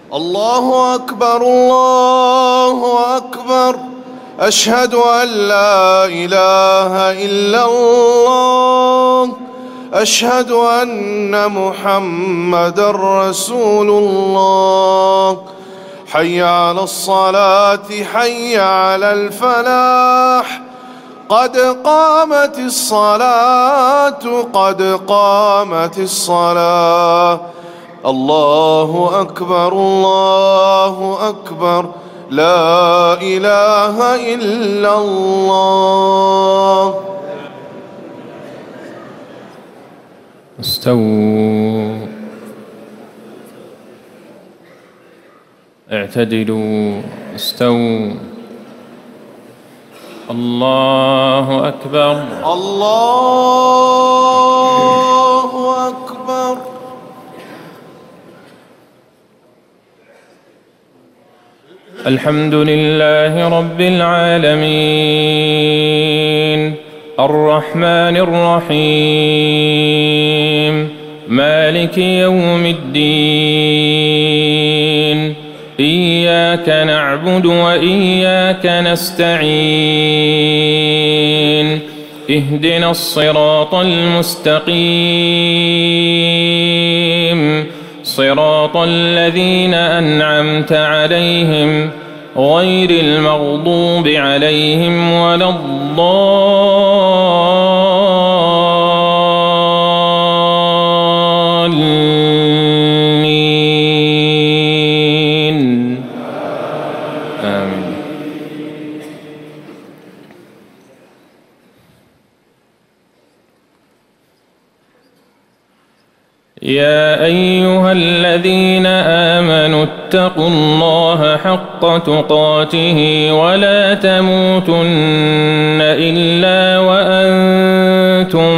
الله أكبر الله أكبر. أشهد أن لا إله إلا الله. أشهد أن محمدًا رسول الله. حي على الصلاة حي على الفلاح. قد قامت الصلاة قد قامت الصلاة. الله أكبر الله أكبر. لا إله إلا الله. استووا، اعتدلوا، استووا. الله أكبر الله أكبر. الحمد لله رب العالمين الرحمن الرحيم مالك يوم الدين. إياك نعبد وإياك نستعين. اهدنا الصراط المستقيم صراط الذين أنعمت عليهم غير المغضوب عليهم ولا الضالين. آمين. يا أيها الذين آمنوا اتقوا الله حق تقاته ولا تموتن إلا وأنتم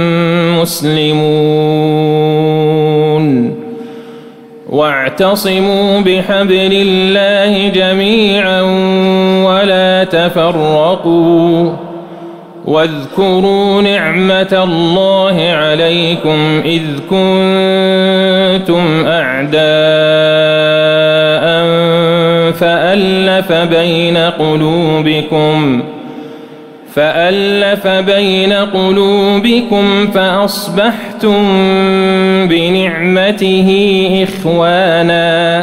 مسلمون. واعتصموا بحبل الله جميعا ولا تفرقوا. واذكروا نعمة الله عليكم إذ كنتم أعداء فألف بين قلوبكم فأصبحتم بنعمته إخوانا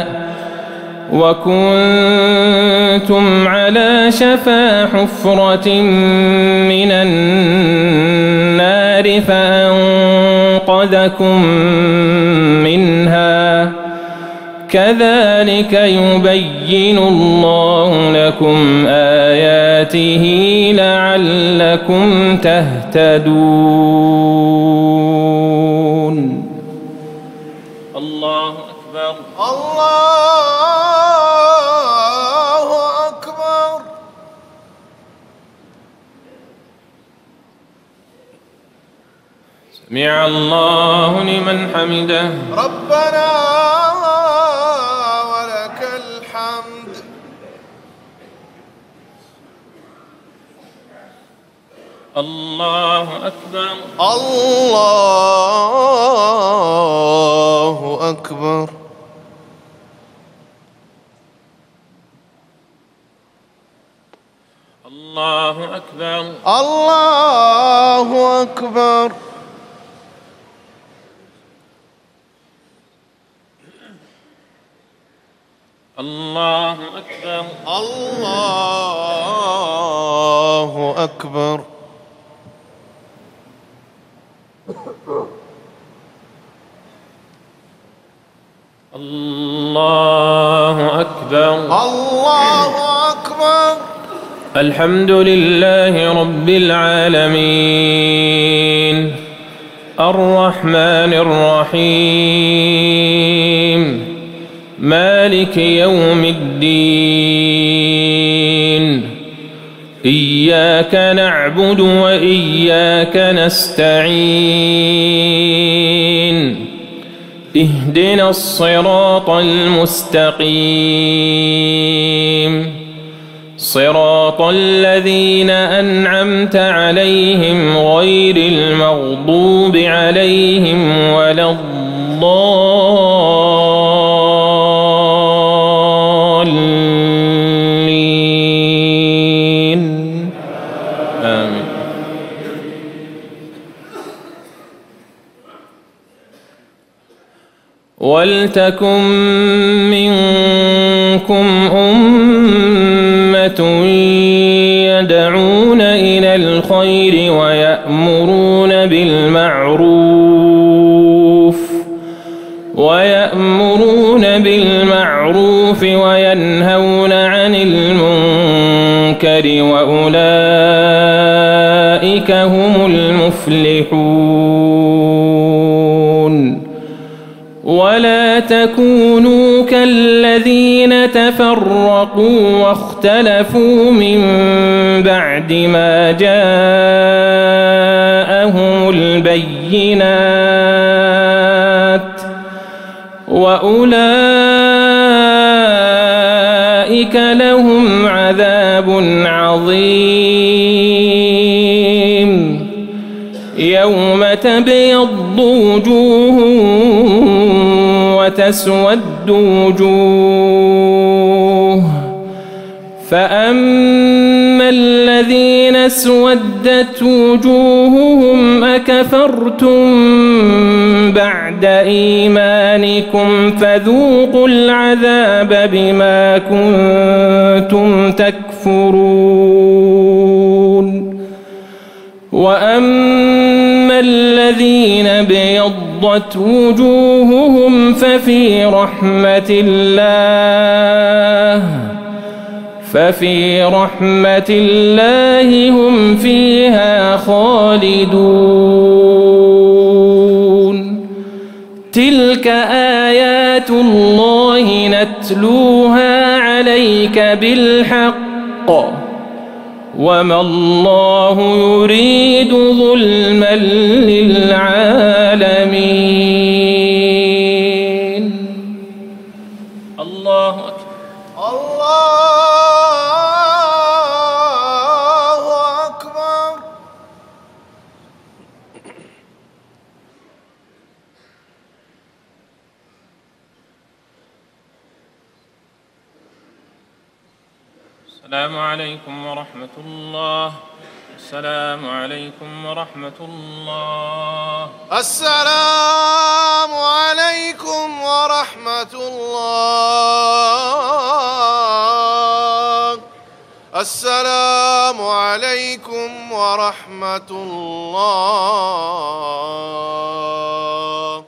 وكنتم على شفا حفرة من النار فأنقذكم منها. كذلك يبين الله لكم آياته لعلكم تهتدون. الله أكبر الله أكبر. سمع الله لمن حمده. ربنا ولك الحمد. الله أكبر الله أكبر. الله أكبر الله أكبر. الله أكبر الله أكبر. الله أكبر الله أكبر. الحمد لله رب العالمين الرحمن الرحيم مالك يوم الدين. إياك نعبد وإياك نستعين. اهدنا الصراط المستقيم صراط الذين أنعمت عليهم غير المغضوب عليهم ولا الضالين. ولتكن منكم أمة يدعون إلى الخير ويأمرون بالمعروف وينهون عن المنكر وأولئك هم المفلحون ولا تكونوا كالذين تفرقوا واختلفوا من بعد ما جاءهم البينات وأولئك لهم عذاب عظيم يوم تبيض وجوه وتسود وجوه فأما الذين اسودت وجوههم أكفرتم بعد إيمانكم فذوقوا العذاب بما كنتم تكفرون وأما الذين ابيضت وجوههم ففي رحمة الله هم فيها خالدون تلك آيات الله نتلوها عليك بالحق وما الله يريد ظلما للعالمين. الله أكبر. الله أكبر. السلام عليكم ورحمة الله. السلام عليكم ورحمة الله. السلام عليكم ورحمة الله. السلام عليكم ورحمة الله.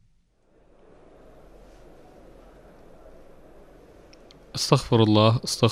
استغفر الله.